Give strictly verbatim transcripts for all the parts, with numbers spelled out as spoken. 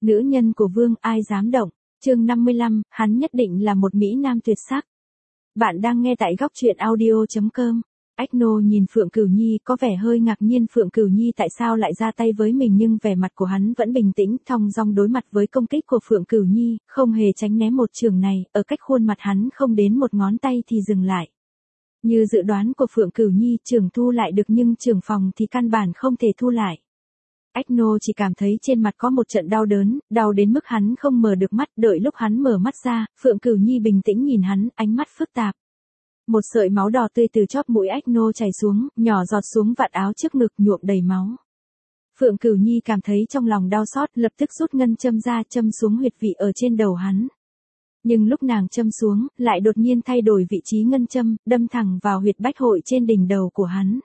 Nữ nhân của vương ai dám động, chương năm mươi lăm, hắn nhất định là một Mỹ Nam tuyệt sắc. Bạn đang nghe tại góc truyện audio.com. Ách-nô nhìn Phượng Cửu Nhi có vẻ hơi ngạc nhiên Phượng Cửu Nhi tại sao lại ra tay với mình, nhưng vẻ mặt của hắn vẫn bình tĩnh, thong dong đối mặt với công kích của Phượng Cửu Nhi, không hề tránh né một chưởng này, ở cách khuôn mặt hắn không đến một ngón tay thì dừng lại. Như dự đoán của Phượng Cửu Nhi, chưởng thu lại được nhưng chưởng phòng thì căn bản không thể thu lại. Ách-nô chỉ cảm thấy trên mặt có một trận đau đớn, đau đến mức hắn không mở được mắt, đợi lúc hắn mở mắt ra, Phượng Cửu Nhi bình tĩnh nhìn hắn, ánh mắt phức tạp. Một sợi máu đỏ tươi từ chóp mũi Ách-nô chảy xuống, nhỏ giọt xuống vạt áo trước ngực nhuộm đầy máu. Phượng Cửu Nhi cảm thấy trong lòng đau xót, lập tức rút ngân châm ra châm xuống huyệt vị ở trên đầu hắn. Nhưng lúc nàng châm xuống, lại đột nhiên thay đổi vị trí ngân châm, đâm thẳng vào huyệt bách hội trên đỉnh đầu của hắn.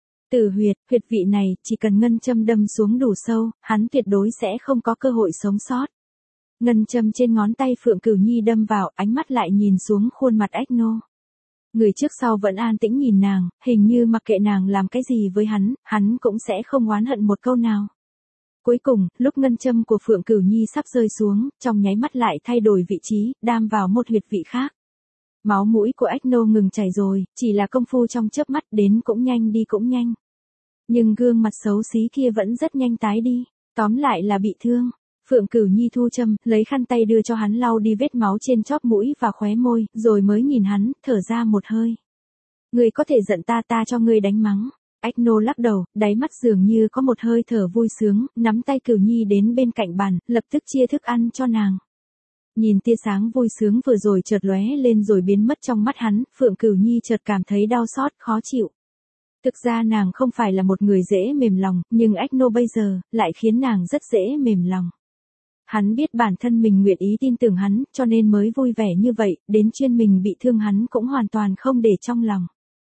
Từ huyệt, huyệt vị này, chỉ cần ngân châm đâm xuống đủ sâu, hắn tuyệt đối sẽ không có cơ hội sống sót. Ngân châm trên ngón tay Phượng Cửu Nhi đâm vào, ánh mắt lại nhìn xuống khuôn mặt Ách-nô. Người trước sau vẫn an tĩnh nhìn nàng, hình như mặc kệ nàng làm cái gì với hắn, hắn cũng sẽ không oán hận một câu nào. Cuối cùng, lúc ngân châm của Phượng Cửu Nhi sắp rơi xuống, trong nháy mắt lại thay đổi vị trí, đam vào một huyệt vị khác. Máu mũi của Ách-nô ngừng chảy rồi, chỉ là công phu trong chớp mắt, đến cũng nhanh đi cũng nhanh. Nhưng gương mặt xấu xí kia vẫn rất nhanh tái đi, tóm lại là bị thương. Phượng Cửu Nhi thu châm, lấy khăn tay đưa cho hắn lau đi vết máu trên chóp mũi và khóe môi, rồi mới nhìn hắn, thở ra một hơi. Ngươi có thể giận ta, ta cho ngươi đánh mắng. Ách-nô lắc đầu, đáy mắt dường như có một hơi thở vui sướng, nắm tay Cửu Nhi đến bên cạnh bàn, lập tức chia thức ăn cho nàng. Nhìn tia sáng vui sướng vừa rồi chợt lóe lên rồi biến mất trong mắt hắn, Phượng Cửu Nhi chợt cảm thấy đau xót, khó chịu. Thực ra nàng không phải là một người dễ mềm lòng, nhưng Ách-nô bây giờ, lại khiến nàng rất dễ mềm lòng. Hắn biết bản thân mình nguyện ý tin tưởng hắn, cho nên mới vui vẻ như vậy, đến chuyên mình bị thương hắn cũng hoàn toàn không để trong lòng.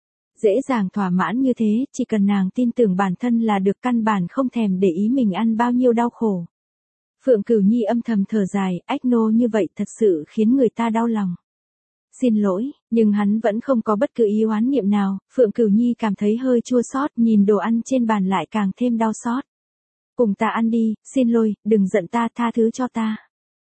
Dễ dàng thỏa mãn như thế, chỉ cần nàng tin tưởng bản thân là được, căn bản không thèm để ý mình ăn bao nhiêu đau khổ. Phượng Cửu Nhi âm thầm thở dài, Ách-nô như vậy thật sự khiến người ta đau lòng. Xin lỗi, nhưng hắn vẫn không có bất cứ ý oán niệm nào, Phượng Cửu Nhi cảm thấy hơi chua xót, nhìn đồ ăn trên bàn lại càng thêm đau xót. Cùng ta ăn đi, xin lỗi, đừng giận ta, tha thứ cho ta.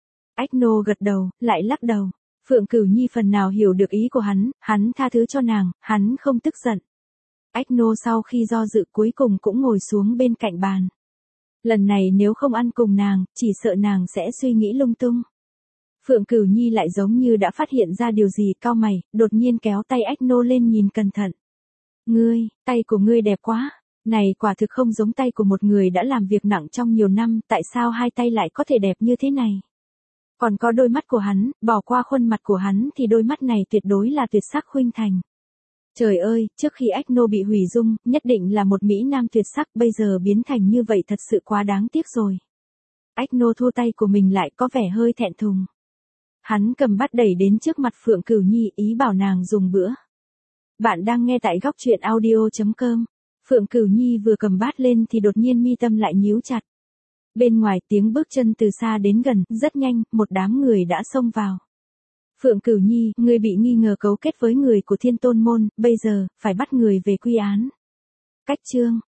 Ách-nô gật đầu, lại lắc đầu. Phượng Cửu Nhi phần nào hiểu được ý của hắn, hắn tha thứ cho nàng, hắn không tức giận. Ách-nô sau khi do dự cuối cùng cũng ngồi xuống bên cạnh bàn. Lần này nếu không ăn cùng nàng, chỉ sợ nàng sẽ suy nghĩ lung tung. Phượng Cửu Nhi lại giống như đã phát hiện ra điều gì, cau mày, đột nhiên kéo tay Ách-nô lên nhìn cẩn thận. Ngươi, tay của ngươi đẹp quá. Này quả thực không giống tay của một người đã làm việc nặng trong nhiều năm, tại sao hai tay lại có thể đẹp như thế này? Còn có đôi mắt của hắn, bỏ qua khuôn mặt của hắn thì đôi mắt này tuyệt đối là tuyệt sắc khuynh thành. Trời ơi, trước khi Ách-nô bị hủy dung, nhất định là một Mỹ Nam tuyệt sắc, bây giờ biến thành như vậy thật sự quá đáng tiếc rồi. Ách-nô thua tay của mình lại có vẻ hơi thẹn thùng. Hắn cầm bát đẩy đến trước mặt Phượng Cửu Nhi, ý bảo nàng dùng bữa. Bạn đang nghe tại góc truyện audio.com. Phượng Cửu Nhi vừa cầm bát lên thì đột nhiên mi tâm lại nhíu chặt. Bên ngoài tiếng bước chân từ xa đến gần, rất nhanh, một đám người đã xông vào. Phượng Cửu Nhi, ngươi bị nghi ngờ cấu kết với người của Thiên Tôn môn, bây giờ, phải bắt người về quy án. Cách chương,